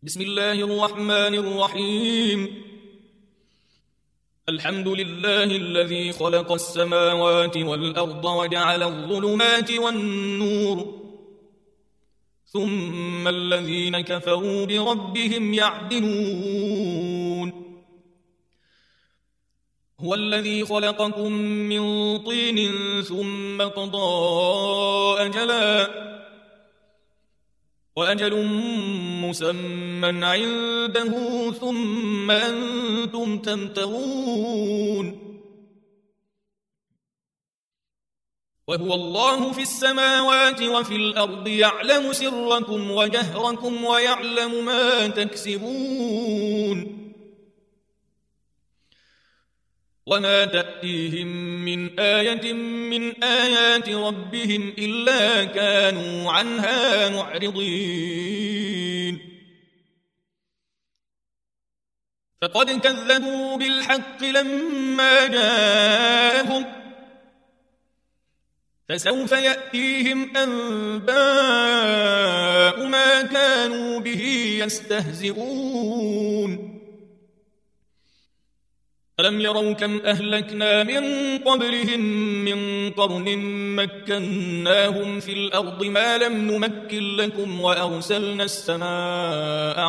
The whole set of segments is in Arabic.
بسم الله الرحمن الرحيم. الحمد لله الذي خلق السماوات والأرض وجعل الظلمات والنور، ثم الذين كفروا بربهم يعدلون. هو الذي خلقكم من طين ثم قضى أجلا، وأجل مسمى عنده ثم أنتم تمترون. وهو الله في السماوات وفي الأرض، يعلم سركم وجهركم ويعلم ما تكسبون. وما تأتيهم من آية من آيات ربهم إلا كانوا عنها معرضين. فقد كذبوا بالحق لما جاءهم، فسوف يأتيهم أنباء ما كانوا به يستهزئون. ألم يروا كم أهلكنا من قبلهم من قرن مكناهم في الأرض ما لم نمكن لكم، وأرسلنا السماء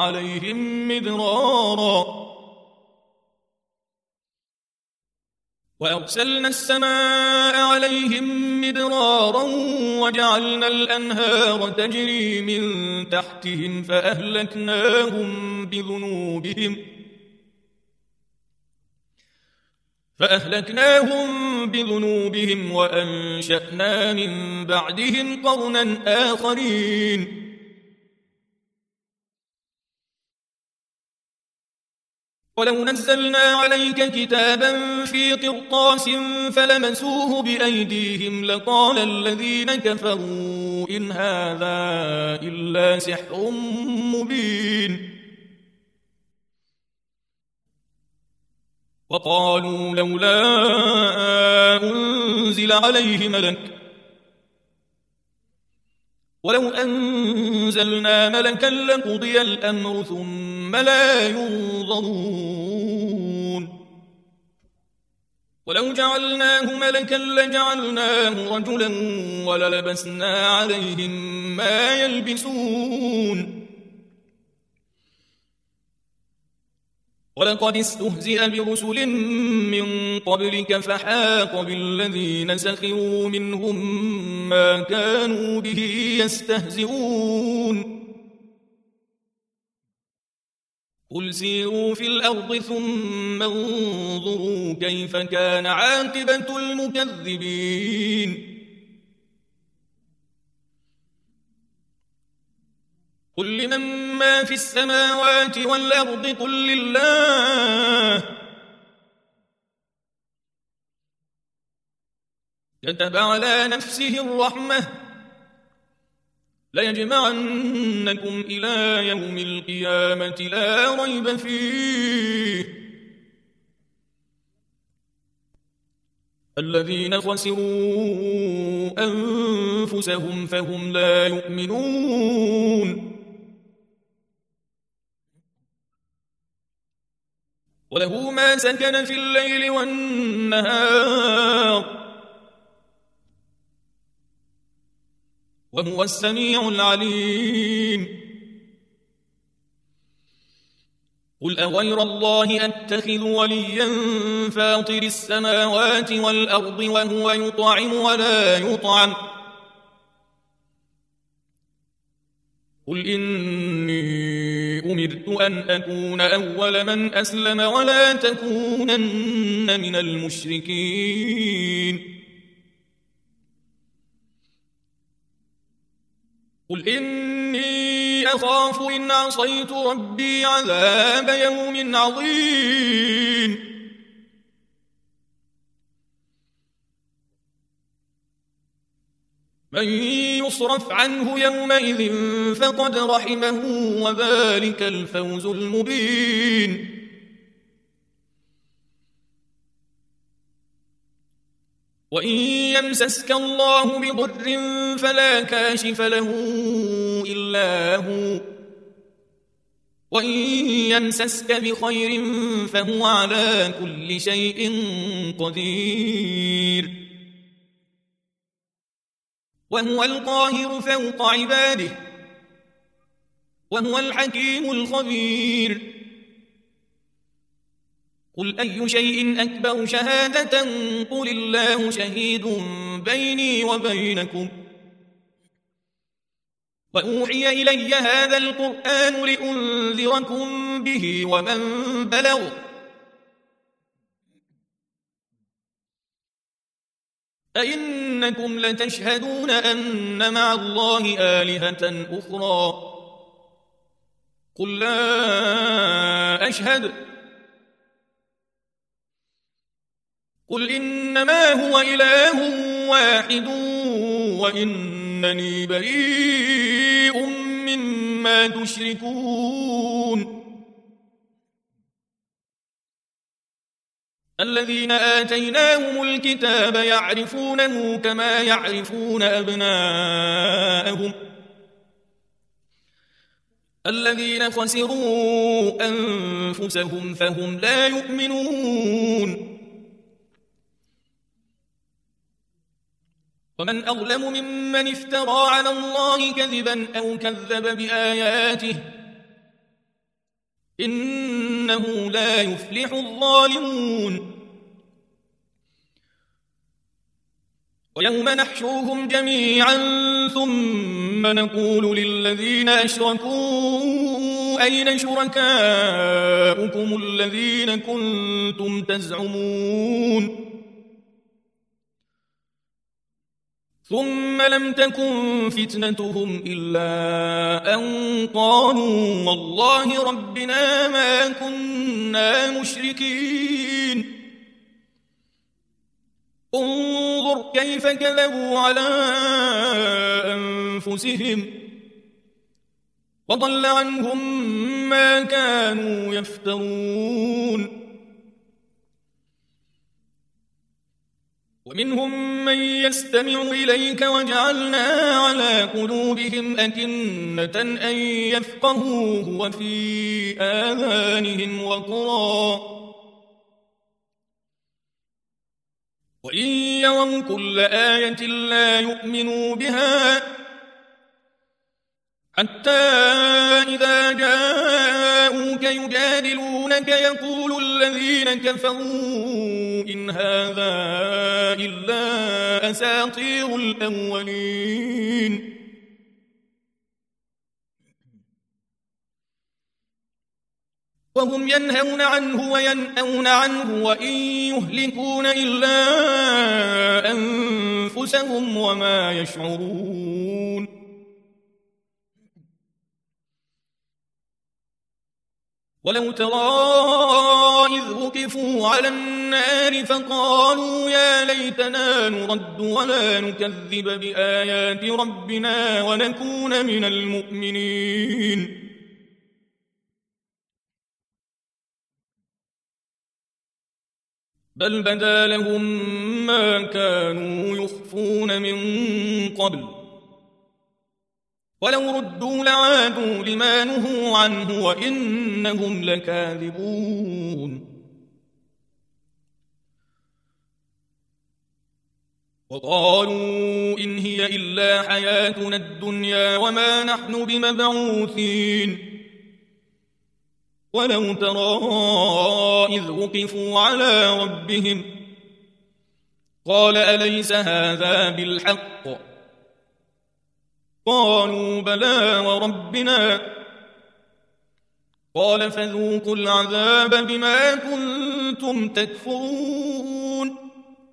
عليهم مدرارا وجعلنا الأنهار تجري من تحتهم فأهلكناهم بذنوبهم وأنشأنا من بعدهم قرنا آخرين. ولو نزلنا عليك كتابا في قرطاس فلمسوه بأيديهم لقال الذين كفروا إن هذا إلا سحر مبين. وقالوا لولا أنزل عليه ملك، ولو أنزلنا ملكا لقضي الأمر ثم لا ينظرون. ولو جعلناه ملكا لجعلناه رجلا وللبسنا عليهم ما يلبسون. ولقد استهزئ برسل من قبلك فحاق بالذين سخروا منهم ما كانوا به يستهزئون. قل سيروا في الأرض ثم انظروا كيف كان عاقبة المكذبين. قل لمن ما في السماوات والأرض قل لله، كتب على نفسه الرحمة ليجمعنكم إلى يوم القيامة لا ريب فيه. الذين خسروا أنفسهم فهم لا يؤمنون. وله ما سكن في الليل والنهار وهو السميع العليم. قل أغير الله أتخذ وليا فاطر السماوات والأرض وهو يطعم ولا يطعم، قل إني أمرت أن أكون أول من أسلم ولا تكونن من المشركين. قل إني أخاف إن عصيت ربي عذاب يوم عظيم. من يصرف عنه يومئذ فقد رحمه وذلك الفوز المبين. وإن يمسسك الله بضر فلا كاشف له إلا هو، وإن يمسسك بخير فهو على كل شيء قدير وهو القاهر فوق عباده وهو الحكيم الخبير قل أي شيء أكبر شهادة قل الله شهيد بيني وبينكم وأوحي إلي هذا القرآن لأنذركم به ومن بلغ أئنكم لتشهدون أن مع الله آلهة أخرى قل لا أشهد قل إنما هو إله واحد وإنني بريء مما تشركون الذين آتيناهم الكتاب يعرفونه كما يعرفون أبناءهم الذين خسروا أنفسهم فهم لا يؤمنون ومن أظلم ممن افترى على الله كذبا أو كذب بآياته إنه لا يفلح الظالمون ويوم نحشرهم جميعا ثم نقول للذين أشركوا أين شركاؤكم الذين كنتم تزعمون ثم لم تكن فتنتهم إلا أن قالوا والله ربنا ما كنا مشركين انظر كيف كذبوا على أنفسهم وضل عنهم ما كانوا يفترون ومنهم من يستمع إليك وجعلنا على قلوبهم أكنة أن يفقهوه وفي آذانهم وقرا وإن يروا كل آية لا يؤمنوا بها حتى إذا جاءوك يجادلونك يقول الذين كفروا إن هذا إلا أساطير الأولين وهم ينهون عنه وينأون عنه وإن يهلكون إلا أنفسهم وما يشعرون ولو ترى إذ وقفوا على النار فقالوا يا ليتنا نرد ولا نكذب بآيات ربنا ونكون من المؤمنين بل بدا لهم ما كانوا يخفون من قبل ولو ردوا لعادوا لما نهوا عنه وإنهم لكاذبون وقالوا إن هي إلا حياتنا الدنيا وما نحن بمبعوثين ولو ترى إذ وقفوا على ربهم قال أليس هذا بالحق قالوا بلى وربنا قال فذوقوا العذاب بما كنتم تكفرون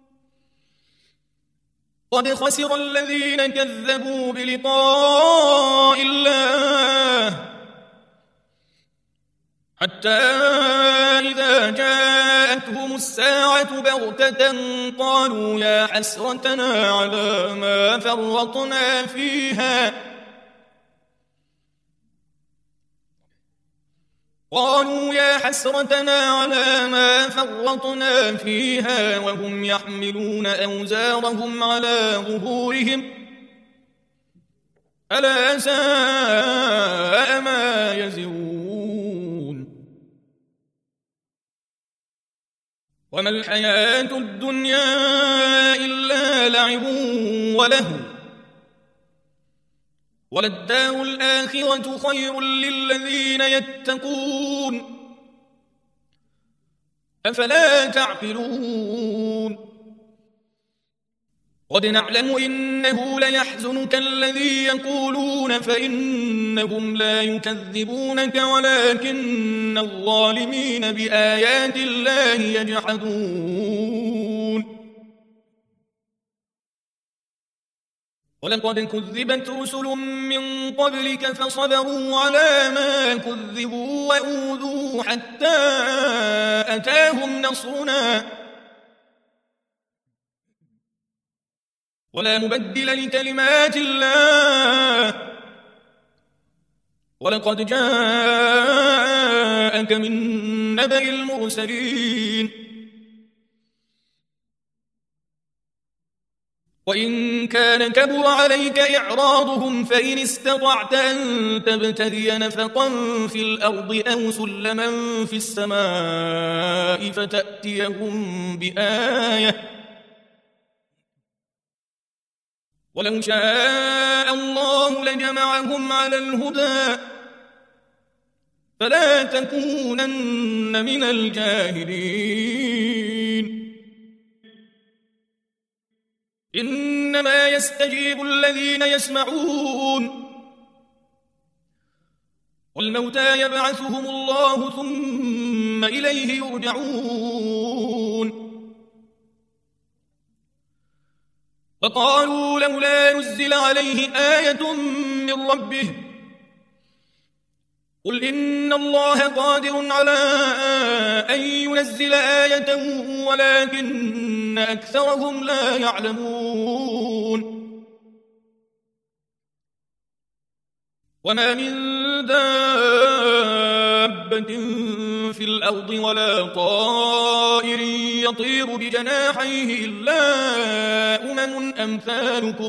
قد خسر الذين كذبوا بلقاء الله حتى إذا جاءتهم الساعة بغتة قالوا يا حسرتنا على ما فرطنا فيها وهم يحملون أوزارهم على ظهورهم ألا ساء ما يزرون وما الحياة الدنيا إلا لعب ولهو وللدار الآخرة خير للذين يتقون أفلا تعقلون قد نعلم إنه ليحزنك الذي يقولون فإنهم لا يكذبونك ولكن الظالمين بآيات الله يجحدون ولقد كذبت رسل من قبلك فصبروا على ما كذبوا وأوذوا حتى أتاهم نصرنا ولا مبدل لكلمات الله ولقد جاءك من نبأ المرسلين وإن كان كبر عليك إعراضهم فإن استطعت أن تبتغي نفقا في الأرض أو سلما في السماء فتأتيهم بآية ولو شاء الله لجمعهم على الهدى فلا تكونن من الجاهلين إنما يستجيب الذين يسمعون والموتى يبعثهم الله ثم إليه يرجعون وقالوا لولا نزل عليه آية من ربه قل إن الله قادر على أن ينزل آية ولكن أكثرهم لا يعلمون وما من دابة في الأرض ولا طائر يطير بجناحيه إلا أمثالكم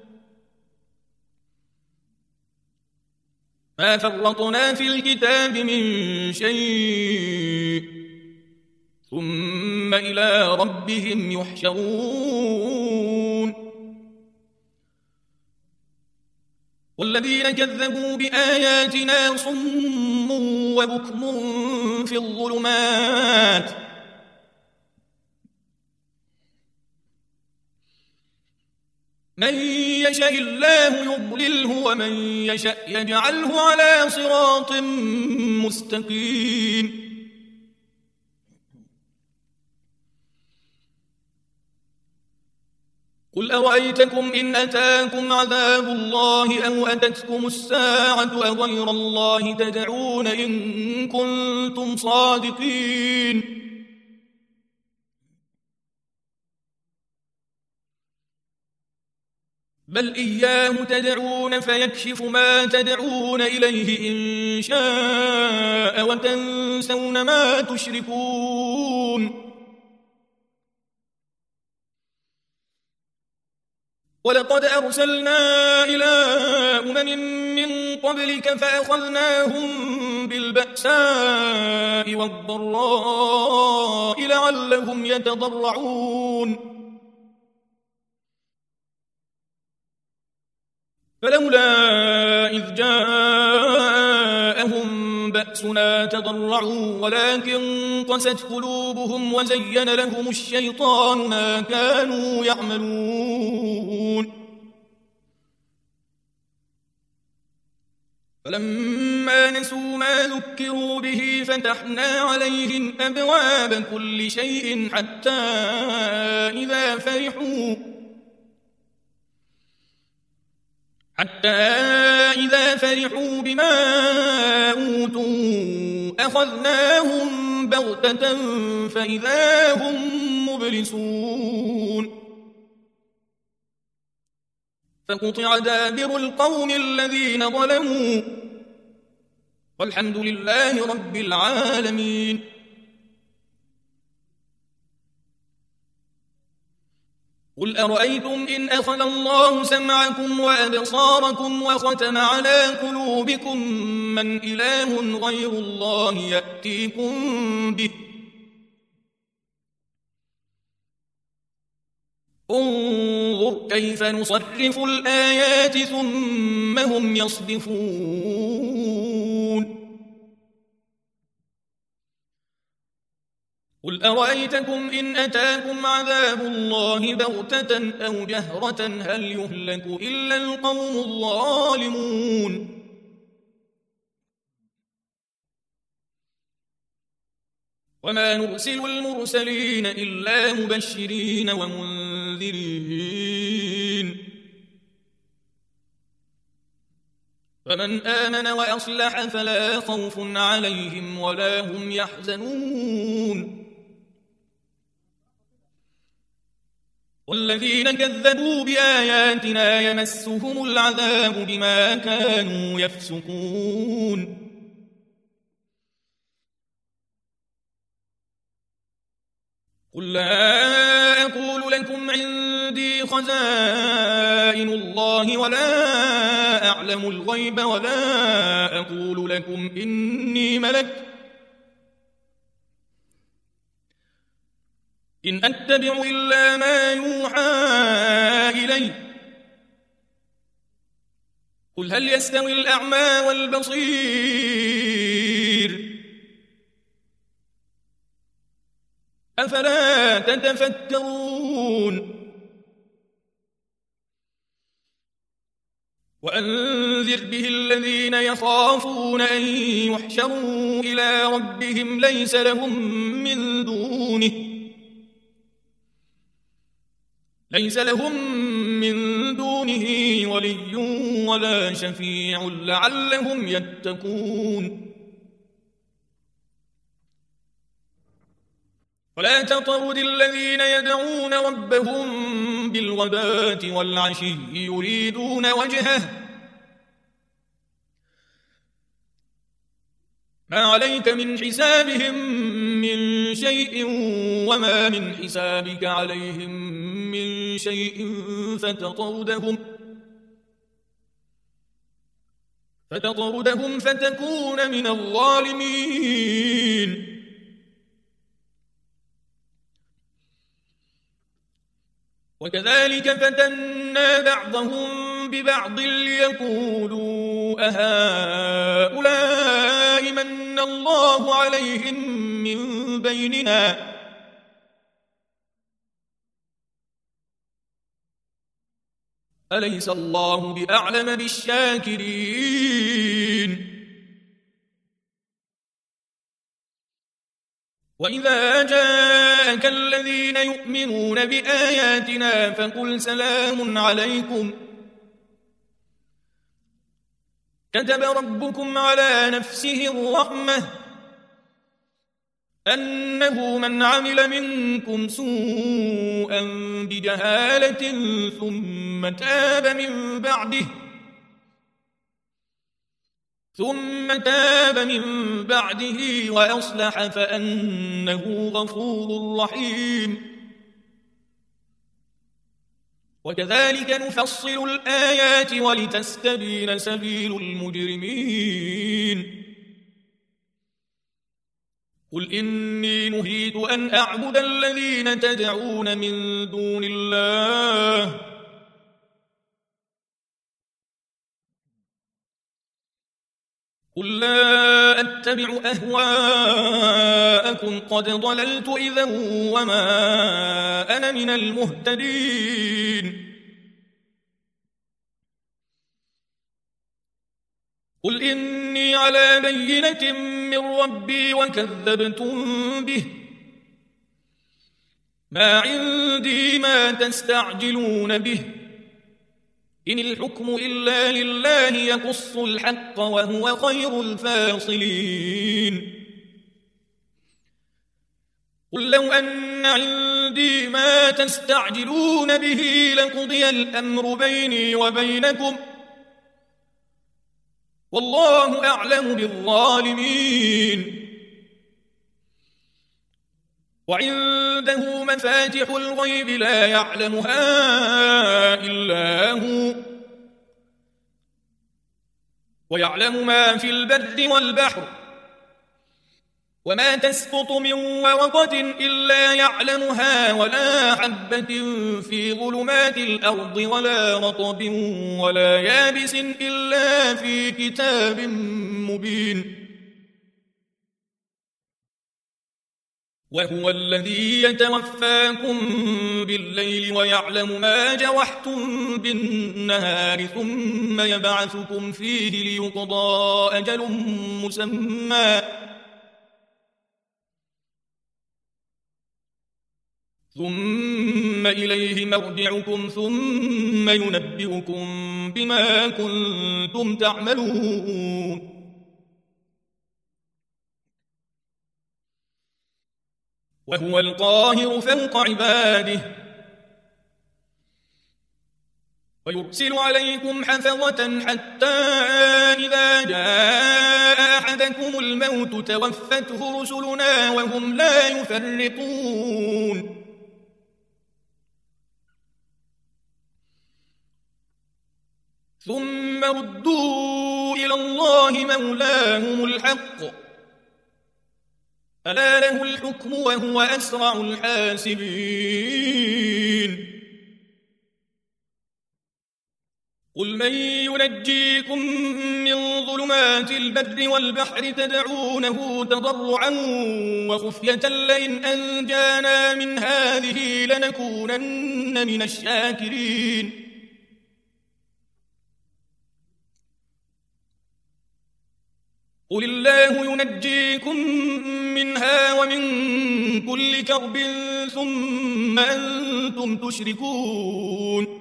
ما فرطنا في الكتاب من شيء ثم إلى ربهم يحشرون والذين كذبوا بآياتنا صم وبكم في الظلمات من يشاء الله يضلله ومن يشاء يجعله على صراط مستقيم قل أرأيتكم إن أتاكم عذاب الله أو أتتكم الساعة أغير الله تدعون إن كنتم صادقين بل إياه تدعون فيكشف ما تدعون إليه إن شاء وتنسون ما تشركون ولقد أرسلنا إلى من قبلك فأخذناهم بالبأساء والضراء لعلهم يتضرعون فلولا إذ جاءهم بأسنا تضرعوا ولكن قست قلوبهم وزين لهم الشيطان ما كانوا يعملون فلما نسوا ما ذكروا به فتحنا عليهم أبواب كل شيء حتى إذا فرحوا بما أوتوا أخذناهم بغتة فإذا هم مبلسون فقطع دابر القوم الذين ظلموا والحمد لله رب العالمين قل أرأيتم إن أخذ الله سمعكم وأبصاركم وختم على قلوبكم من إله غير الله يأتيكم به انظر كيف نصرف الآيات ثم هم يصدفون قل أرأيتكم إن أتاكم عذاب الله بغتة أو جهرة هل يهلك إلا القوم الظالمون وما نرسل المرسلين إلا مبشرين ومنذرين فمن آمن وأصلح فلا خوف عليهم ولا هم يحزنون والذين كذبوا بآياتنا يمسهم العذاب بما كانوا يفسقون قل لا أقول لكم عندي خزائن الله ولا أعلم الغيب ولا أقول لكم إني ملك إن أتبع إلا ما يوحى إلي قل هل يستوي الأعمى والبصير أفلا تتفكرون وأنذر به الذين يخافون أن يحشروا إلى ربهم ليس لهم من دونه ولي ولا شفيع لعلهم يتقون ولا تطرد الذين يدعون ربهم بالغداة والعشي يريدون وجهه ما عليك من حسابهم من شيء وما من حسابك عليهم من شيء فتطردهم فتكون من الظالمين وكذلك فتنا بعضهم ببعض ليقولوا أهؤلاء من الله عليهم من بيننا أليس الله بأعلم بالشاكرين وإذا جاءك الذين يؤمنون بآياتنا فقل سلام عليكم كتب ربكم على نفسه الرحمة أنه من عمل منكم سوءا بجهالة ثم تاب من بعده وأصلح فأنه غفور رحيم وكذلك نفصل الآيات ولتستبين سبيل المجرمين قل إني نهيت أن أعبد الذين تدعون من دون الله قل لا أتبع أهواءكم قد ضللت إذا وما أنا من المهتدين قل إني على بينة من ربي وكذبتم به ما عندي ما تستعجلون به إن الحكم إلا لله يقص الحق وهو خير الفاصلين قل لو أن عندي ما تستعجلون به لقضي الأمر بيني وبينكم والله أعلم بالظالمين وعنده مفاتح الغيب لا يعلمها إلا هو ويعلم ما في البر والبحر وما تسقط من ورقة إلا يعلمها ولا حبة في ظلمات الأرض ولا رطب ولا يابس إلا في كتاب مبين وهو الذي يتوفاكم بالليل ويعلم ما جرحتم بالنهار ثم يبعثكم فيه ليقضى أجل مسمى ثم إليه مرجعكم ثم ينبئكم بما كنتم تعملون وهو القاهر فوق عباده ويرسل عليكم حفظة حتى إذا جاء أحدكم الموت توفته رسلنا وهم لا يفرطون ثم ردوا إلى الله مولاهم الحق ألا له الحكم وهو أسرع الحاسبين قل من ينجيكم من ظلمات البر والبحر تدعونه تضرعا وخفية لئن أنجانا من هذه لنكونن من الشاكرين قل الله ينجيكم منها ومن كل كرب ثم أنتم تشركون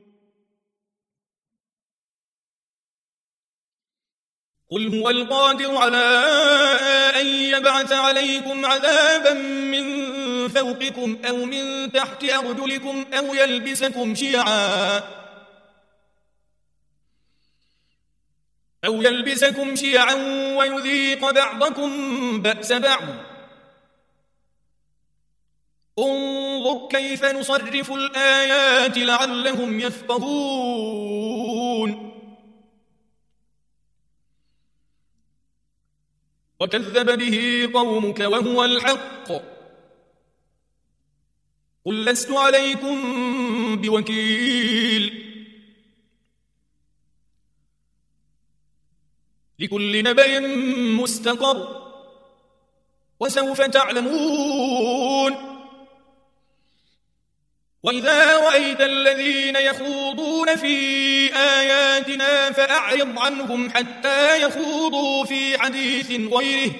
قل هو القادر على أن يبعث عليكم عذابا من فوقكم أو من تحت أرجلكم أو يلبسكم شيعا ويذيق بعضكم بأس بعض انظر كيف نصرف الآيات لعلهم يفقهون وكذب به قومك وهو الحق قل لست عليكم بوكيل لكل نبأ مستقر وسوف تعلمون وإذا رأيت الذين يخوضون في آياتنا فأعرض عنهم حتى يخوضوا في حديث غيره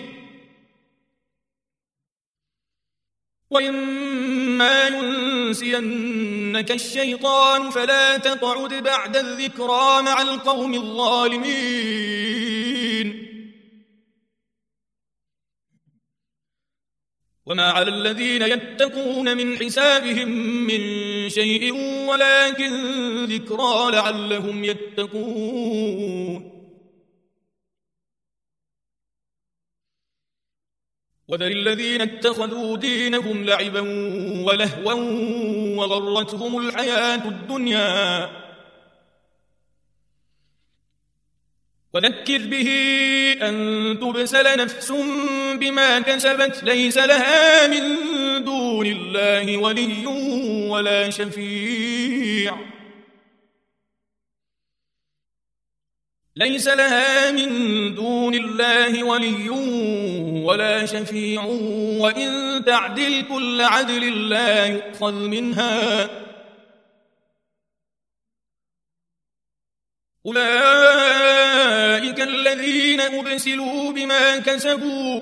وإما ينسينك الشيطان فلا تقعد بعد الذكرى مع القوم الظالمين وما على الذين يتقون من حسابهم من شيء ولكن ذكرى لعلهم يتقون وذر الذين اتخذوا دينهم لعبا ولهوا وغرتهم الحياة الدنيا وذكر به أن تبسل نفس بما كسبت ليس لها من دون الله ولي ولا شفيع ليس لها من دون الله ولي ولا شفيع وإن تعدل كل عدل لا يؤخذ منها أولئك الذين أبسلوا بما كسبوا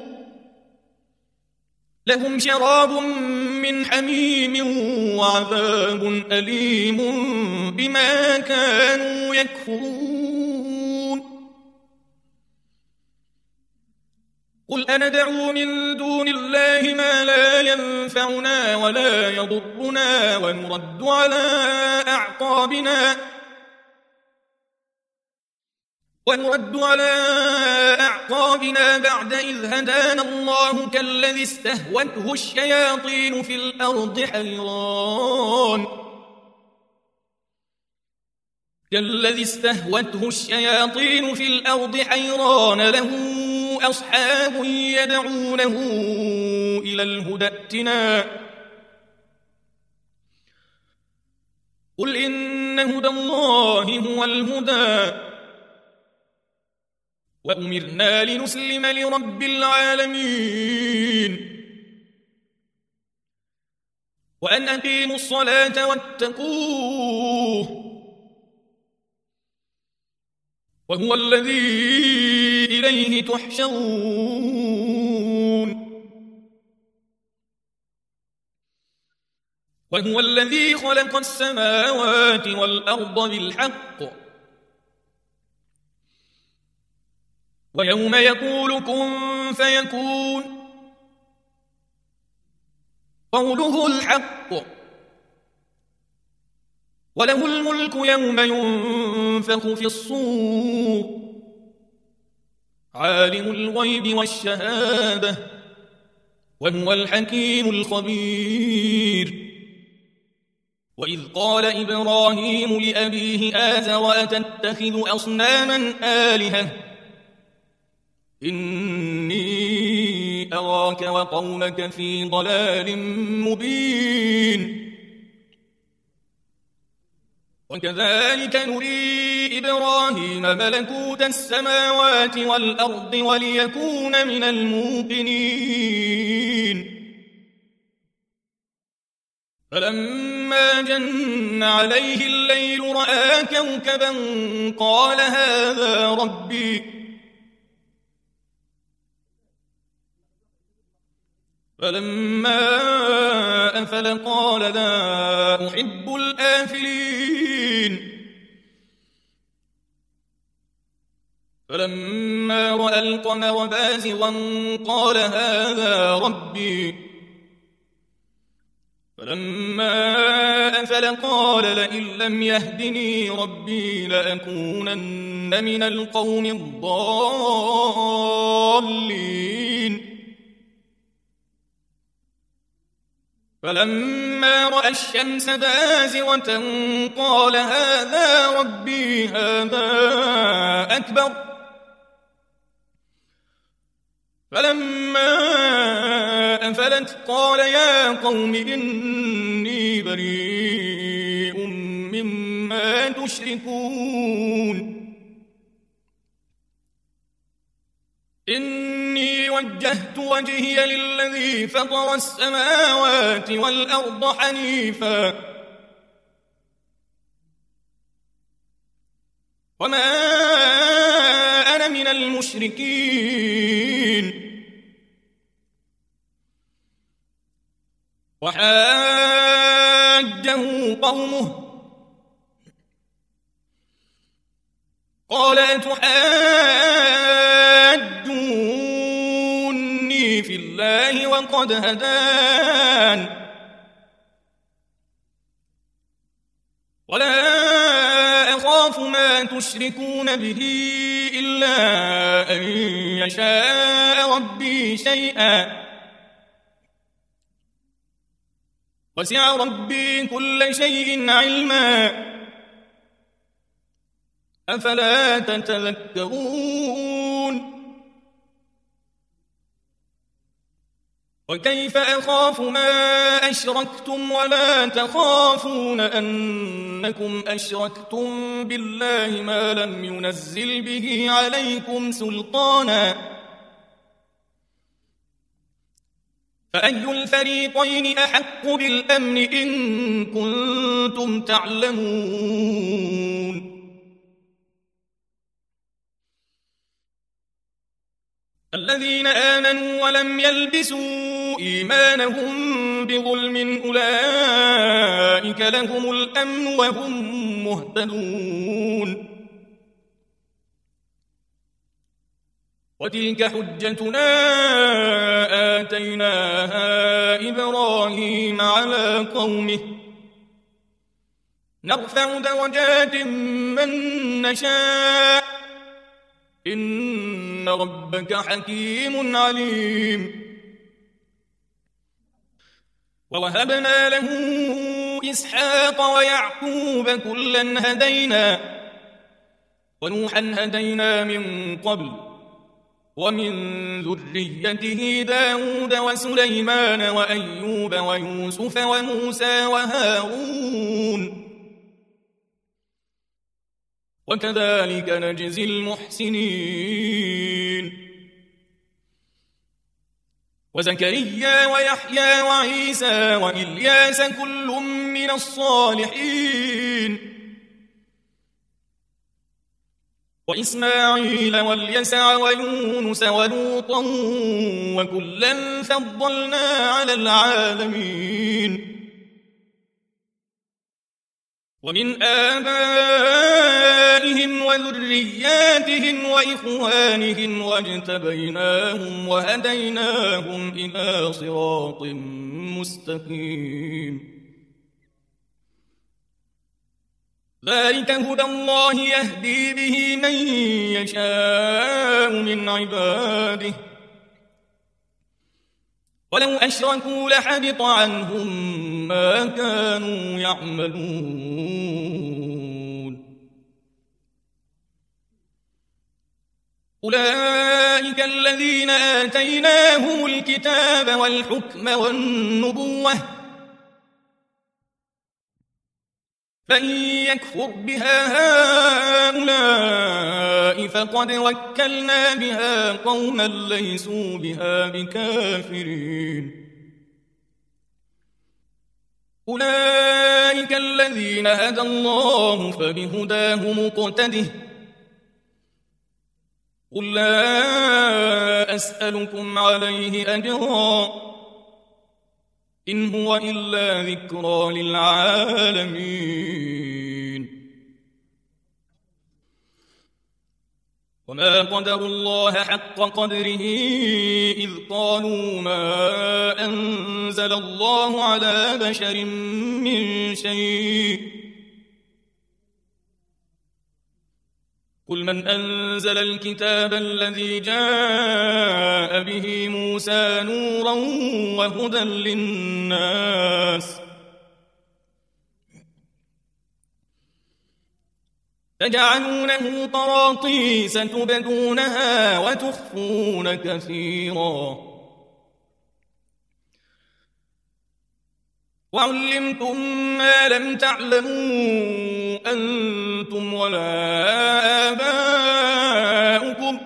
لهم شراب من حميم وعذاب أليم بما كانوا يكفرون قل أندعو من دون الله ما لا ينفعنا ولا يضرنا ونرد على أعقابنا بعد إذ هدانا الله كالذي استهوته الشياطين في الأرض حيران له أصحاب يدعونه إلى الهدى ائتنا قل إن هدى الله هو الهدى وأمرنا لنسلم لرب العالمين وأن أقيموا الصلاة واتقوه وهو الذي إليه تحشرون وهو الذي خلق السماوات والأرض بالحق ويوم يقول كن فيكون قوله الحق وله الملك يوم ينفخ في الصور عالم الغيب والشهادة وهو الحكيم الخبير وإذ قال إبراهيم لأبيه آزر أتتخذ أصناما آلهة إني أراك وقومك في ضلال مبين وكذلك نري إبراهيم ملكوت السماوات والأرض وليكون من الموقنين فلما جن عليه الليل رأى كوكبا قال هذا ربي فلما أفل قال لا أحب الآفلين فلما رأى القمر بازغا قال هذا ربي فلما أفل قال لئن لم يهدني ربي لأكونن من القوم الضالين فلما رأى الشمس بازغة قال هذا ربي هذا أكبر فلما أفلت قال يا قوم إني بريء مما تشركون إني وجهت وجهي للذي فطر السماوات والأرض حنيفا وما أنا من المشركين وحاجه قومه قال أتحاجوني في الله وقد هدان ولا أخاف ما تشركون به إلا أن يشاء ربي شيئا وسع ربي كل شيء علما أفلا تتذكرون وكيف أخاف ما أشركتم ولا تخافون أنكم أشركتم بالله ما لم ينزل به عليكم سلطانا فأي الفريقين أحق بالأمن إن كنتم تعلمون الذين آمنوا ولم يلبسوا إيمانهم بظلم أولئك لهم الأمن وهم مهتدون وتلك حجتنا آتيناها إبراهيم على قومه نرفع درجات من نشاء إن ربك حكيم عليم ووهبنا له إسحاق ويعقوب كلا هدينا ونوحا هدينا من قبل ومن ذريته داود وسليمان وأيوب ويوسف وموسى وهارون وكذلك نجزي المحسنين وزكريا ويحيى وعيسى وإلياس كل من الصالحين وإسماعيل واليسع ويونس ولوطا وكلا فضلنا على العالمين ومن آبائهم وذرياتهم وإخوانهم واجتبيناهم وهديناهم إلى صراط مستقيم ذلك هدى الله يهدي به من يشاء من عباده ولو أشركوا لحبط عنهم ما كانوا يعملون أولئك الذين آتيناهم الكتاب والحكم والنبوة فإن يكفر بها هؤلاء فقد وكلنا بها قوما ليسوا بها بكافرين أولئك الذين هدى الله فبهداه مقتده قل لا أسألكم عليه أجرا إن هو إلا ذكرى للعالمين وما قدروا الله حق قدره إذ قالوا ما أنزل الله على بشر من شيء قل من أنزل الكتاب الذي جاء به موسى نورا وهدى للناس تجعلونه طراطيس تبدونها وتخفون كثيرا وعلمتم ما لم تعلموا أنتم ولا آباؤكم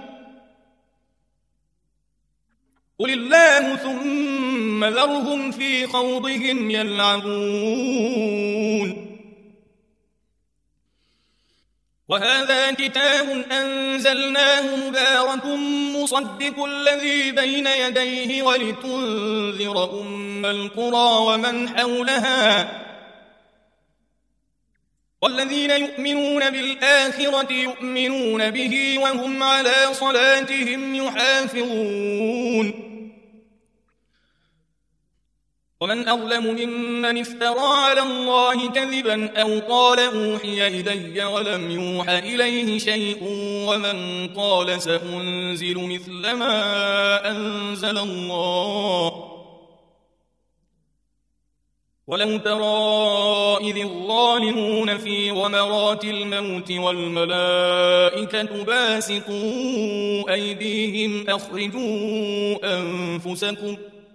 قل الله ثم ذرهم في خوضهم يلعبون وهذا كتاب أنزلناه مبارك مصدق الذي بين يديه ولتنذر أم القرى ومن حولها والذين يؤمنون بالآخرة يؤمنون به وهم على صلاتهم يحافظون ومن أظلم ممن افترى على الله كذبا أو قال أوحي إلي ولم يوح إليه شيء ومن قال سأنزل مثل ما أنزل الله ولو ترى إذ الظالمون في غمرات الموت والملائكة باسطوا أيديهم أخرجوا أنفسكم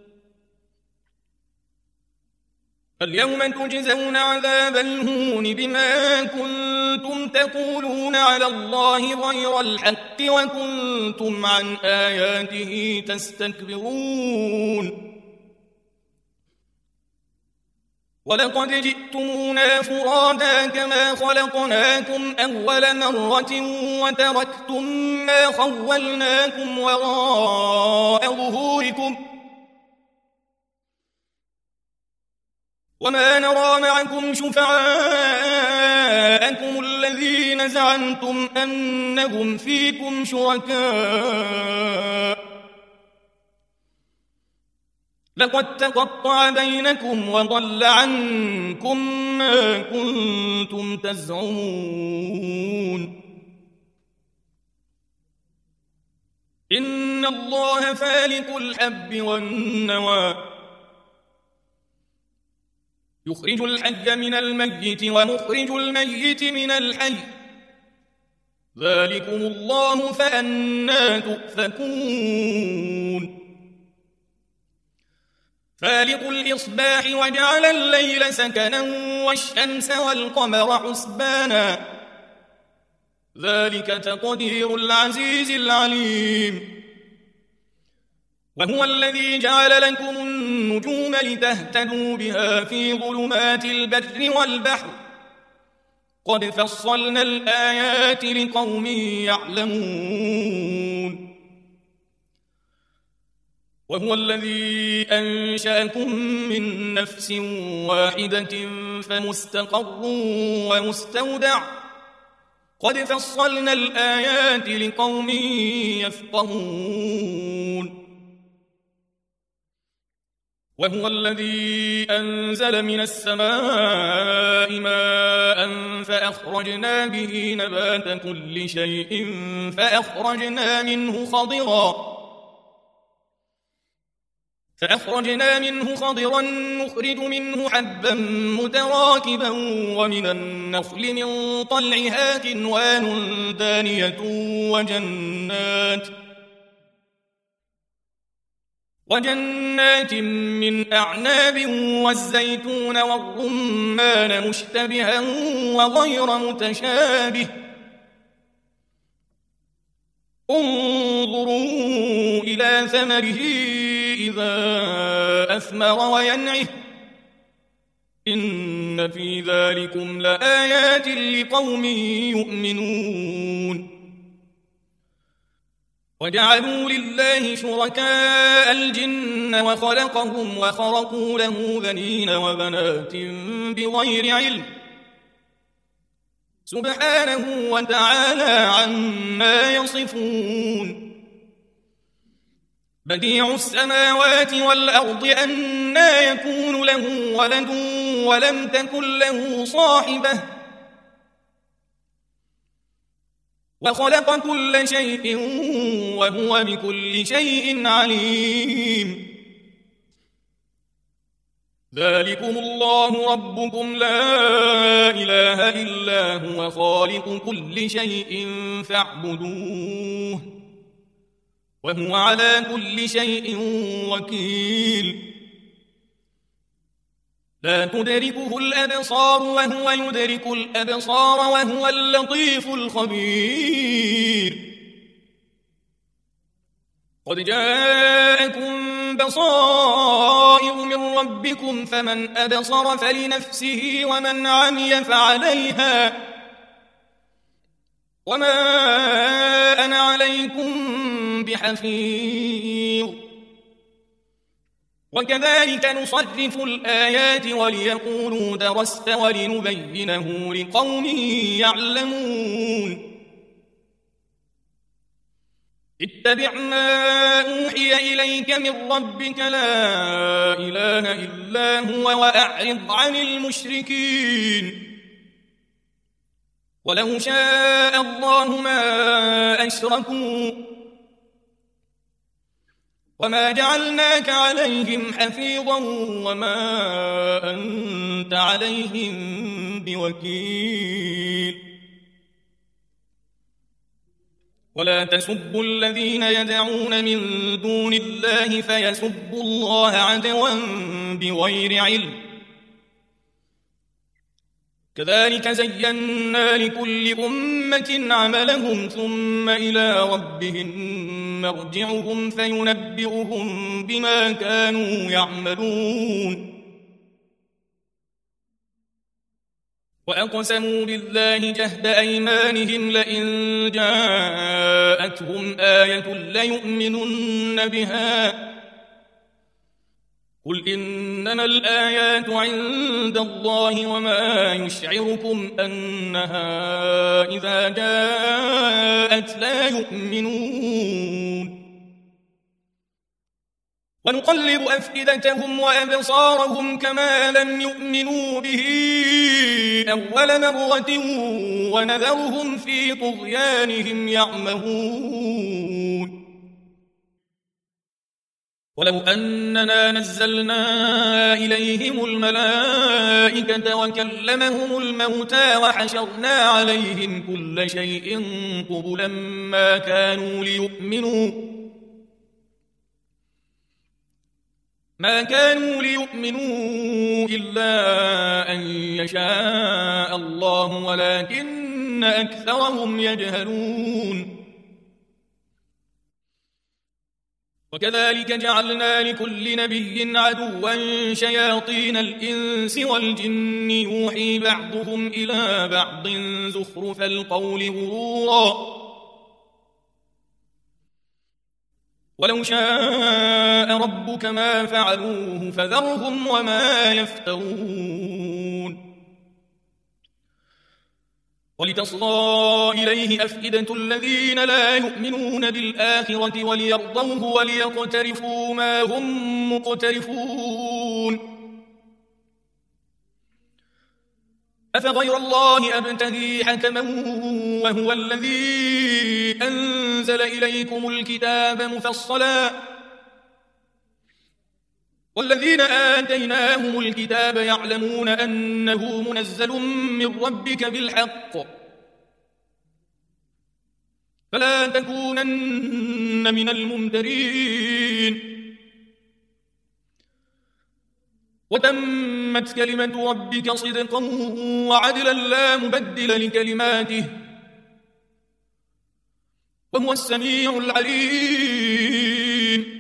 اليوم تجزون عذاب الهون بما كنتم تقولون على الله غير الحق وكنتم عن آياته تستكبرون ولقد جئتمونا فرادا كما خلقناكم أول مرة وتركتم ما خولناكم وراء ظهوركم وما نرى معكم شفعاءكم الذين زعمتم أنهم فيكم شركاء لقد تقطع بينكم وضل عنكم ما كنتم تزعمون إن الله فالق الحب والنوى يخرج الحي من الميت ومخرج الميت من الحي ذلكم الله فأنى تؤفكون فالق الإصباح وجعل الليل سكنا والشمس والقمر حسبانا ذلك تقدير العزيز العليم وهو الذي جعل لكم النجوم لتهتدوا بها في ظلمات البر والبحر قد فصلنا الآيات لقوم يعلمون وهو الذي أنشأكم من نفس واحدة فمستقر ومستودع قد فصلنا الآيات لقوم يفقهون وهو الذي أنزل من السماء ماء فأخرجنا به نبات كل شيء فأخرجنا منه خضرا نخرج منه حبا متراكبا ومن النخل من طلعها كنوان دانية وجنات من أعناب والزيتون والرمان مشتبها وغير متشابه انظروا إلى ثمره إذا أثمر وينعه إن في ذلكم لآيات لقوم يؤمنون وجعلوا لله شركاء الجن وخلقهم وخرقوا له بنين وبنات بغير علم سبحانه وتعالى عما يصفون بديع السماوات والأرض أنى يكون له ولد ولم تكن له صاحبة وخلق كل شيء وهو بكل شيء عليم ذلكم الله ربكم لا إله إلا هو خالق كل شيء فاعبدوه وهو على كل شيء وكيل لا تدركه الأبصار وهو يدرك الأبصار وهو اللطيف الخبير قد جاءكم بصائر من ربكم فمن أبصر فلنفسه ومن عمي فعليها وما أنا عليكم بحفيظ وكذلك نصرف الآيات وليقولوا درست ولنبينه لقوم يعلمون اتبع ما أوحي إليك من ربك لا إله إلا هو وأعرض عن المشركين ولو شاء الله ما أشركوا وما جعلناك عليهم حفيظا وما أنت عليهم بوكيل ولا تسبوا الذين يدعون من دون الله فيسبوا الله عدوا بغير علم كذلك زينا لكل أمة عملهم ثم إلى ربهم مرجعهم فينبئهم بما كانوا يعملون وأقسموا بالله جهد أيمانهم لئن جاءتهم آية ليؤمنن بها قل إنما الآيات عند الله وما يشعركم أنها إذا جاءت لا يؤمنون ونقلب أفئدتهم وأبصارهم كما لم يؤمنوا به أول مرة ونذرهم في طغيانهم يعمهون ولو أننا نزلنا إليهم الملائكة وكلمهم الموتى وحشرنا عليهم كل شيء قبلا ما كانوا ليؤمنوا إلا أن يشاء الله ولكن أكثرهم يجهلون. وكذلك جعلنا لكل نبي عدوا شياطين الإنس والجن يوحي بعضهم إلى بعض زخرف القول غرورا ولو شاء ربك ما فعلوه فذرهم وما يفترون. ولتصغى إليه أفئدة الذين لا يؤمنون بالآخرة وليرضوه وليقترفوا ما هم مقترفون. أفغير الله أبتغي حكما وهو الذي أنزل إليكم الكتاب مفصلا والذين آتيناهم الكتاب يعلمون أنه منزل من ربك بالحق فلا تكونن من الممترين. وتمت كلمة ربك صدقا وعدلا لا مبدل لكلماته وهو السميع العليم.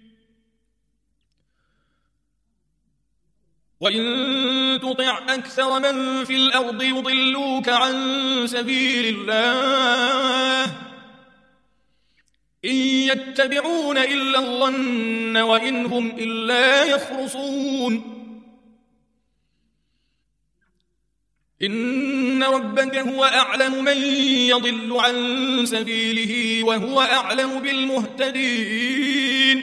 وإن تطع أكثر من في الأرض يضلوك عن سبيل الله إن يتبعون إلا الظن وإن هم إلا يخرصون. إن ربك هو أعلم من يضل عن سبيله وهو أعلم بالمهتدين.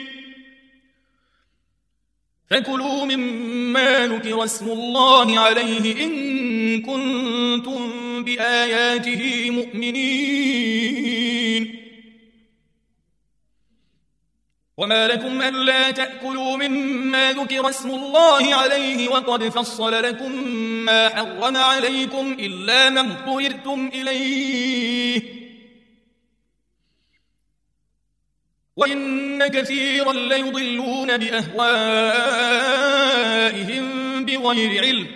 فكلوا مما ذكر اسم الله عليه إن كنتم بآياته مؤمنين. وما لكم ألا تأكلوا مما ذكر اسم الله عليه وقد فصل لكم ما حرم عليكم إلا ما اضطررتم إليه وإن كثيرا ليضلون بأهوائهم بغير علم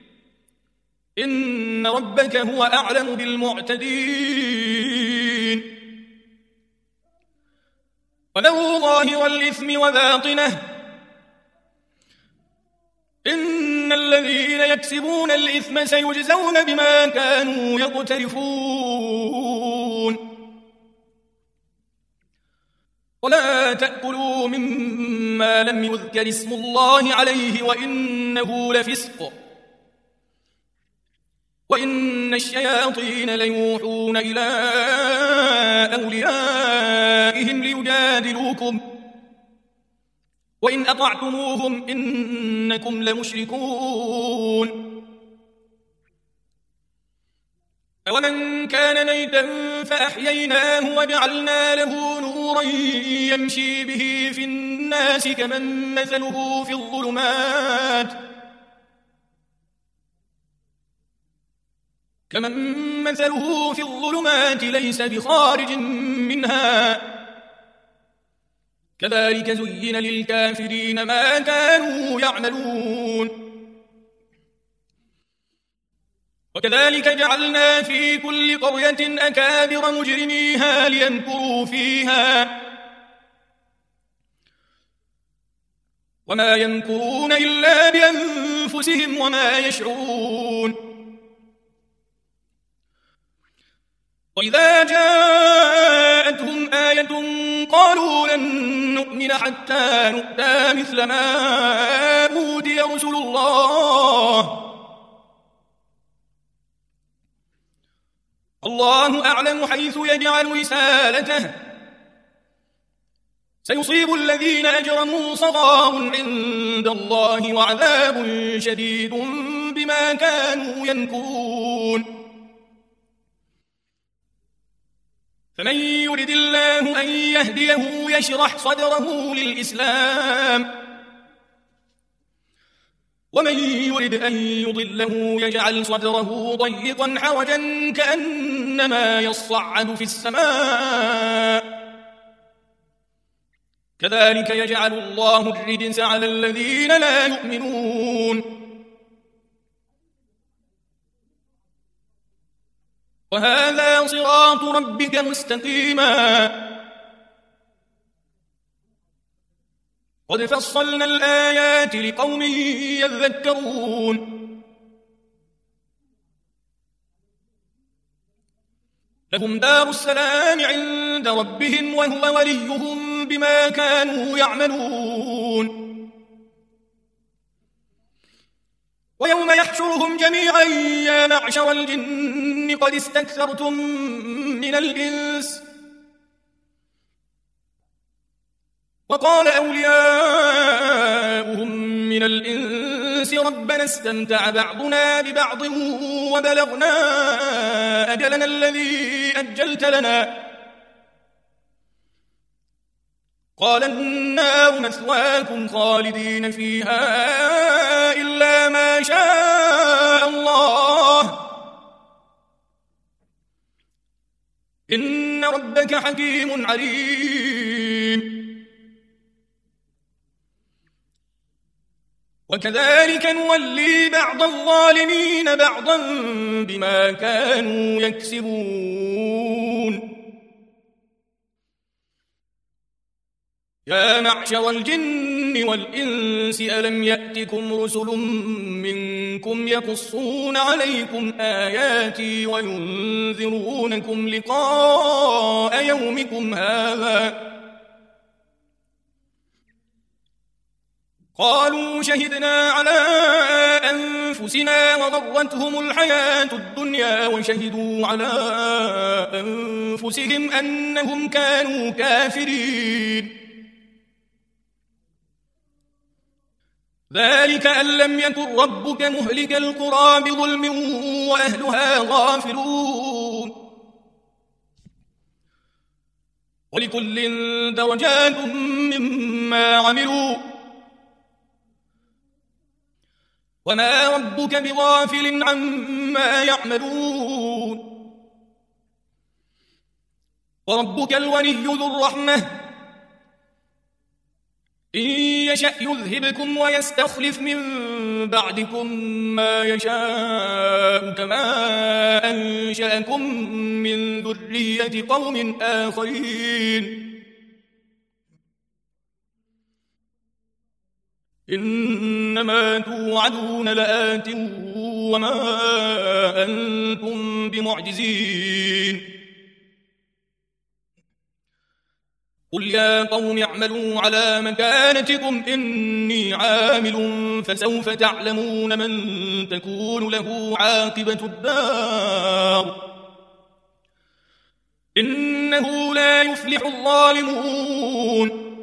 إن ربك هو أعلم بالمعتدين. وله ظاهر الإثم وباطنه إن الذين يكسبون الإثم سيجزون بما كانوا يقترفون. ولا تأكلوا مما لم يذكر اسم الله عليه وإنه لفسق وإن الشياطين ليوحون إلى أوليائهم ليجادلوكم وإن أطعتموهم إنكم لمشركون. أومن كان ميتا فأحييناه وجعلنا له نورا يمشي به في الناس كمن مثله في الظلمات ليس بخارج منها كذلك زين للكافرين ما كانوا يعملون. وكذلك جعلنا في كل قرية أكابر مجرميها ليمكروا فيها وما يمكرون إلا بأنفسهم وما يشعرون. وإذا جاءتهم آية قالوا لن نؤمن حتى نؤتى مثل ما أوتي رسل الله أعلم حيث يجعل رسالته سيصيب الذين أجرموا صغار عند الله وعذاب شديد بما كانوا ينكرون. فمن يرد الله أن يهديه يشرح صدره للإسلام ومن يرد أن يضله يجعل صدره ضيقا حرجا كأنما يصعد في السماء كذلك يجعل الله الرجس على الذين لا يؤمنون وهذا صراط ربك مستقيما قد فصلنا الآيات لقوم يذكرون لهم دار السلام عند ربهم وهو وليهم بما كانوا يعملون ويوم يحشرهم جميعا يا معشر الجن قد استكثرتم من الإنس وقال أولياؤهم من الإنس ربنا استمتع بعضنا ببعض وبلغنا أجلنا الذي أجلت لنا قال النار مثواكم خالدين فيها إلا ما شاء الله إن ربك حكيم عليم وكذلك نولي بعض الظالمين بعضا بما كانوا يكسبون يا معشر الجن والإنس ألم يأتكم رسل منكم يقصون عليكم آياتي وينذرونكم لقاء يومكم هذا قالوا شهدنا على أنفسنا وغرتهم الحياة الدنيا وشهدوا على أنفسهم أنهم كانوا كافرين ذلك أن لم يكن ربك مهلك القرى بظلم وأهلها غافلون ولكل درجات مما عملوا وما ربك بغافل عما يعملون وربك الغني ذو الرحمة إن يشأ يذهبكم ويستخلف من بعدكم ما يشاء كما أنشأكم من ذرية قوم آخرين إنما توعدون لآت وما أنتم بمعجزين قل يا قوم اعملوا على مكانتكم إني عامل فسوف تعلمون من تكون له عاقبة الدار إنه لا يفلح الظالمون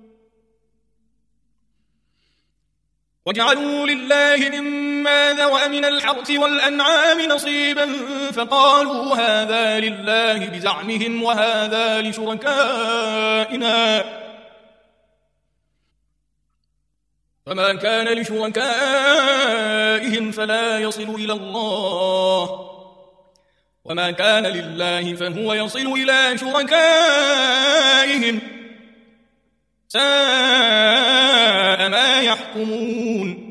وجعلوا لله مما ذرأ من الحرث والأنعام نصيبا فقالوا هذا لله بزعمهم وهذا لشركائنا فما كان لشركائهم فلا يصل إلى الله وما كان لله فهو يصل إلى شركائهم ساء ما يحكمون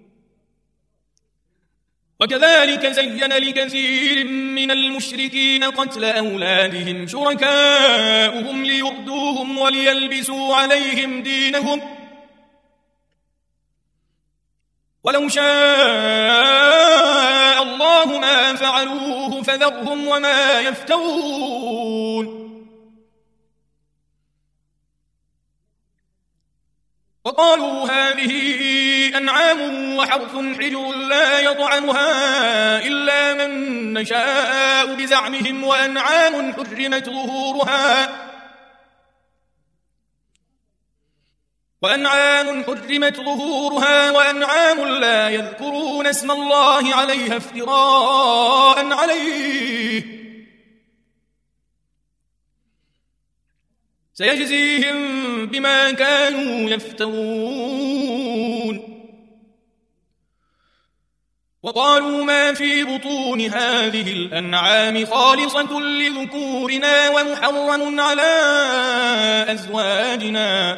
وكذلك زين لكثير من المشركين قتل أولادهم شركاؤهم ليردوهم وليلبسوا عليهم دينهم ولو شاء الله ما فعلوه فذرهم وما يفترون وقالوا هذه أنعام وحرث حجر لا يطعمها إلا من نشاء بزعمهم وأنعام حرمت ظهورها وأنعام لا يذكرون اسم الله عليها افتراء عليه سيجزيهم بما كانوا يفترون وقالوا ما في بطون هذه الأنعام خالصة لذكورنا ومحرم على أزواجنا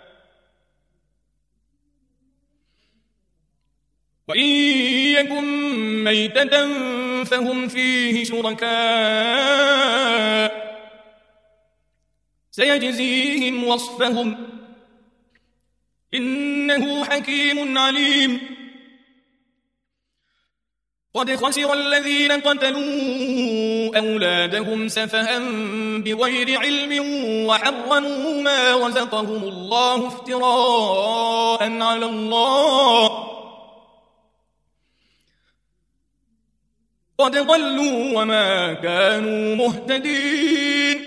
وإن يكن ميتة فهم فيه شركاء سيجزيهم وصفهم إنه حكيم عليم قد خسر الذين قتلوا أولادهم سفها بغير علم وحرموا ما رزقهم الله افتراء على الله قد ضلوا وما كانوا مهتدين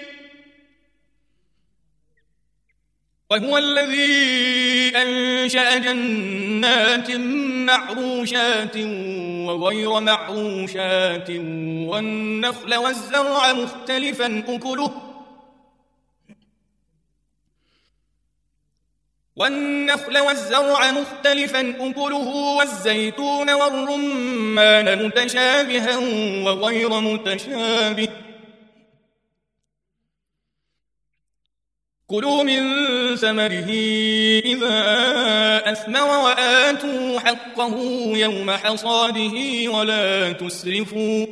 وهو الذي أنشأ جنات معروشات وغير معروشات والنخل والزرع مختلفا أكله والزيتون والرمان متشابها وغير متشابه كلوا من ثمره إذا أثمر وآتوا حقه يوم حصاده ولا تسرفوا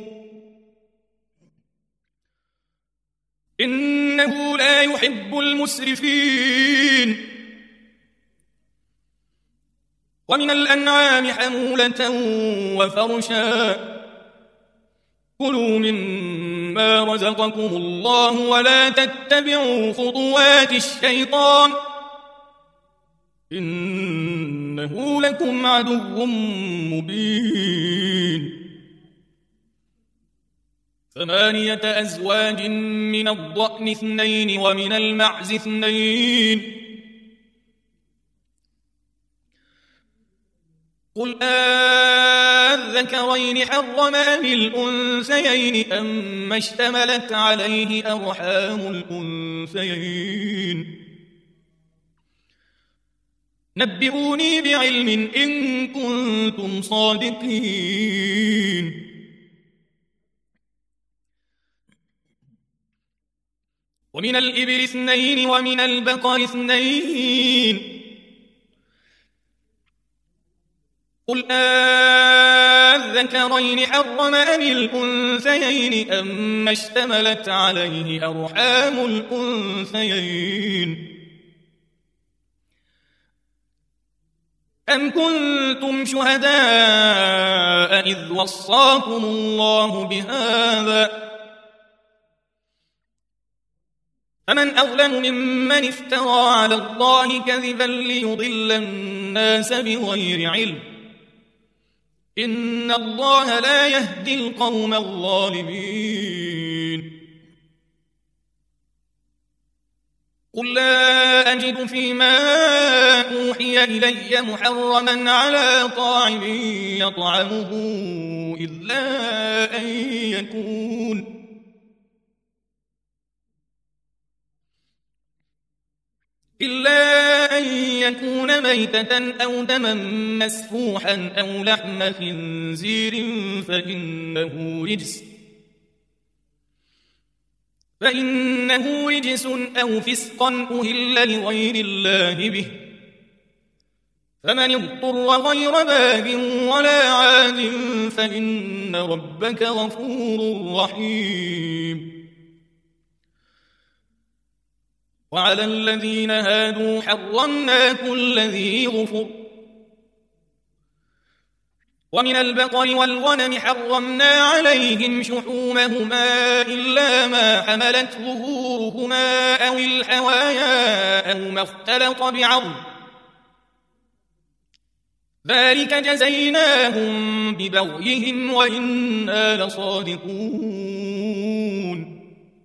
إنه لا يحب المسرفين ومن الأنعام حمولة وفرشا كلوا مما رزقكم الله ولا تتبعوا خطوات الشيطان إنه لكم عدو مبين 8 أزواج من الضأن 2 ومن المعز 2 قل أذكرين حرم أم الأنثيين أما اشتملت عليه أرحام الأنثيين نبئوني بعلم إن كنتم صادقين ومن الإبل 2 ومن البقر 2 قل أذكرين حرم أم الأنثيين أما اشتملت عليه أرحام الأنثيين أم كنتم شهداء إذ وصاكم الله بهذا فمن أظلم ممن افترى على الله كذبا ليضل الناس بغير علم إن الله لا يهدي القوم الظالمين قل لا أجد فيما أوحي إلي محرما على طاعم يطعمه إلا أن يكون ميتة أو دما مسفوحا أو لحم خنزير فإنه رجس أو فسقا أهل لغير الله به فمن اضطر غير باغ ولا عاد فإن ربك غفور رحيم وعلى الذين هادوا حرمنا كل ذي ظفر ومن البقر والغنم حرمنا عليهم شحومهما إلا ما حملت ظهورهما أو الحوايا أو ما اختلط بعظم ذلك جزيناهم ببغيهم وإنا لصادقون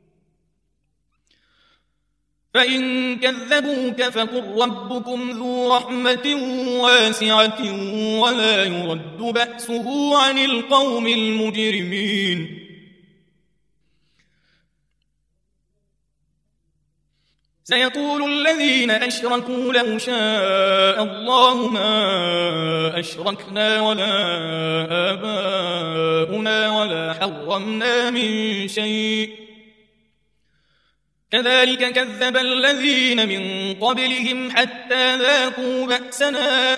فإن كذبوك فقل ربكم ذو رحمة واسعة ولا يرد بأسه عن القوم المجرمين سيقول الذين أشركوا لو شاء الله ما أشركنا ولا آباؤنا ولا حرمنا من شيء كذلك كذب الذين من قبلهم حتى ذاقوا بأسنا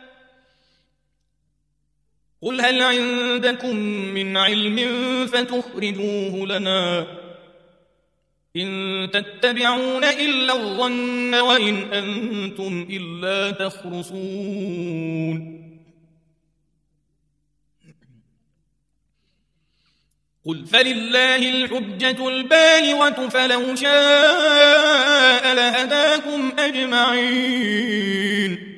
قل هل عندكم من علم فتخرجوه لنا إن تتبعون إلا الظن وإن أنتم إلا تخرصون قل فلله الحجة البالغة فلو شاء لهداكم أجمعين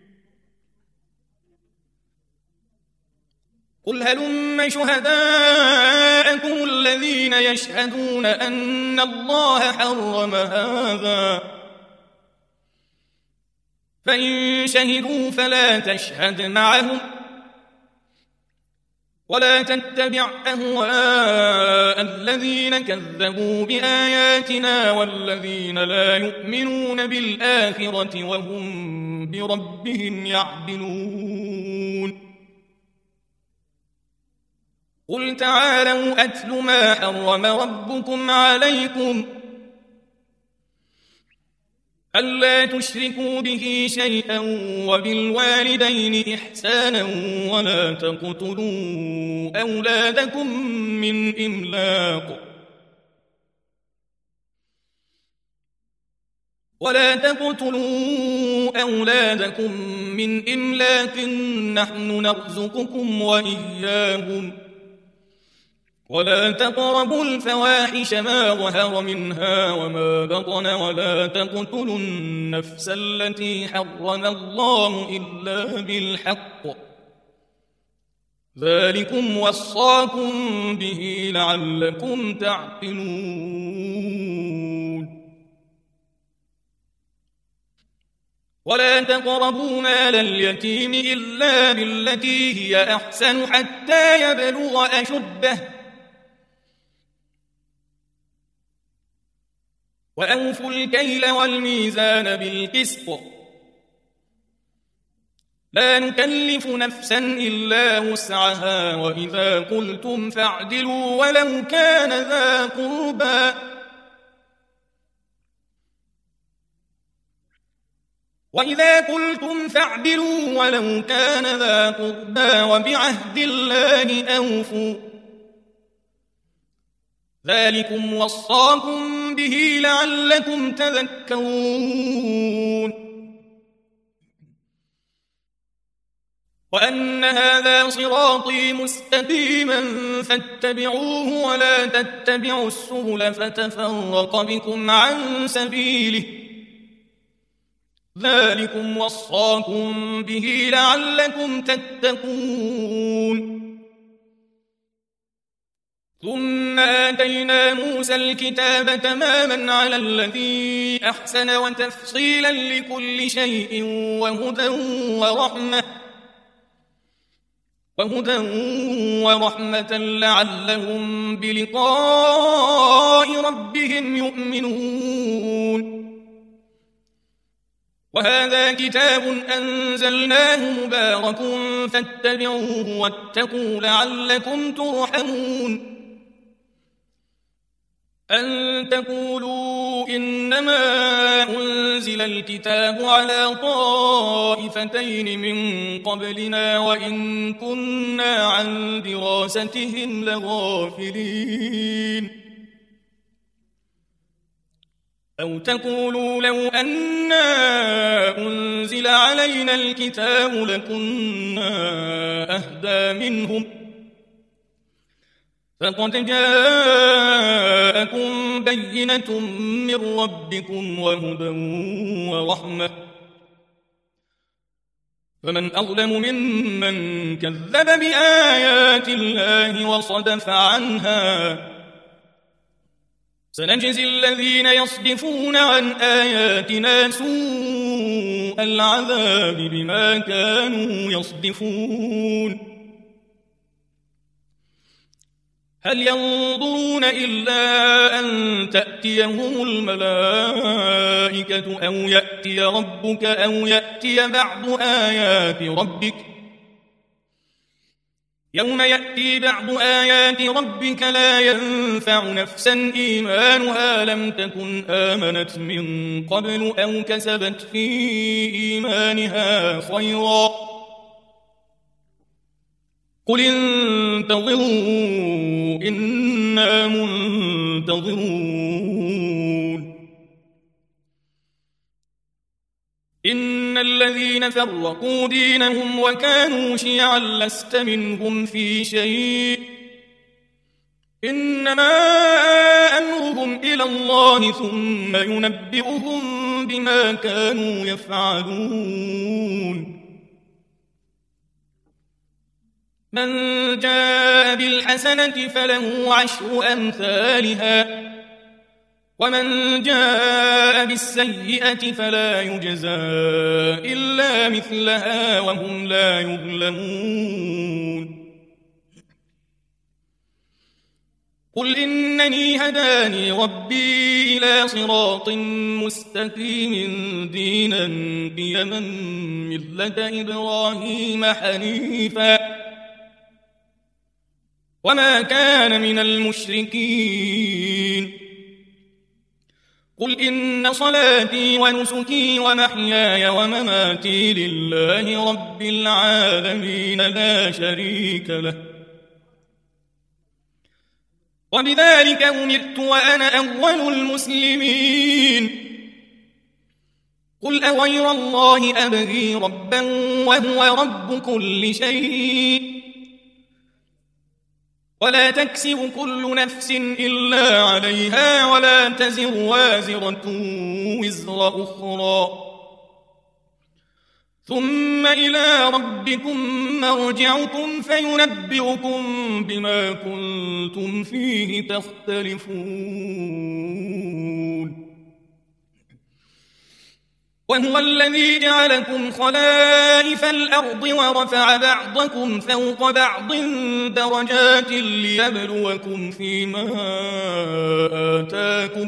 قل هلم شهداءكم الذين يشهدون أن الله حرم هذا فإن شهدوا فلا تشهد معهم ولا تتبع أهواء الذين كذبوا بآياتنا والذين لا يؤمنون بالآخرة وهم بربهم يعدلون قل تعالوا أتل ما حرم ربكم عليكم ألا تشركوا به شيئا وبالوالدين إحسانا ولا تقتلوا أولادكم من إملاق نحن نرزقكم وإياهم ولا تقربوا الفواحش ما ظهر منها وما بطن ولا تقتلوا النفس التي حرم الله إلا بالحق ذلكم وصاكم به لعلكم تعقلون ولا تقربوا مال اليتيم إلا بالتي هي أحسن حتى يبلغ أشده وأوفوا الكيل والميزان بالقسط لا نكلف نفسا إلا وسعها وإذا قلتم فاعدلوا ولو كان ذا قربى وبعهد الله أوفوا ذلكم وصاكم به لعلكم تذكرون وأن هذا صراطي مستقيما فاتبعوه ولا تتبعوا السبل فتفرق بكم عن سبيله ذلكم وصاكم به لعلكم تتقون ثم آتينا موسى الكتاب تماما على الذي أحسن وتفصيلا لكل شيء وهدى ورحمة لعلهم بلقاء ربهم يؤمنون وهذا كتاب أنزلناه مبارك فاتبعوه واتقوا لعلكم ترحمون أن تقولوا إنما أنزل الكتاب على طائفتين من قبلنا وإن كنا عن دراستهم لغافلين أو تقولوا لو أنا أنزل علينا الكتاب لكنا أهدى منهم فقد جاءكم بينة من ربكم وهدى ورحمة فمن أظلم ممن كذب بآيات الله وصدف عنها سنجزي الذين يصدفون عن آياتنا سوء العذاب بما كانوا يصدفون هل ينظرون إلا أن تأتيهم الملائكة أو يأتي ربك أو يأتي بعض آيات ربك يوم يأتي بعض آيات ربك لا ينفع نفسا إيمانها لم تكن آمنت من قبل أو كسبت في إيمانها خيرا قل انتظروا إنا منتظرون إن الذين فرقوا دينهم وكانوا شيعا لست منهم في شيء إنما أمرهم إلى الله ثم ينبئهم بما كانوا يفعلون من جاء بالحسنة فله 10 أمثالها ومن جاء بالسيئة فلا يجزى إلا مثلها وهم لا يظلمون قل إنني هداني ربي إلى صراط مستقيم دينا قيما ملة إبراهيم حنيفا وما كان من المشركين قل إن صلاتي ونسكي ومحياي ومماتي لله رب العالمين لا شريك له وبذلك أمرت وأنا أول المسلمين قل أغير الله أبغي ربا وهو رب كل شيء ولا تكسب كل نفس إلا عليها ولا تزر وازرة وزر أخرى ثم إلى ربكم مرجعكم فينبئكم بما كنتم فيه تختلفون وهو الذي جعلكم خلائف الأرض ورفع بعضكم فوق بعض درجات ليبلوكم فيما آتاكم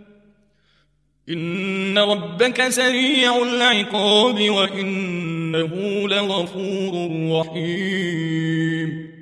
إن ربك سريع العقاب وإنه لغفور رحيم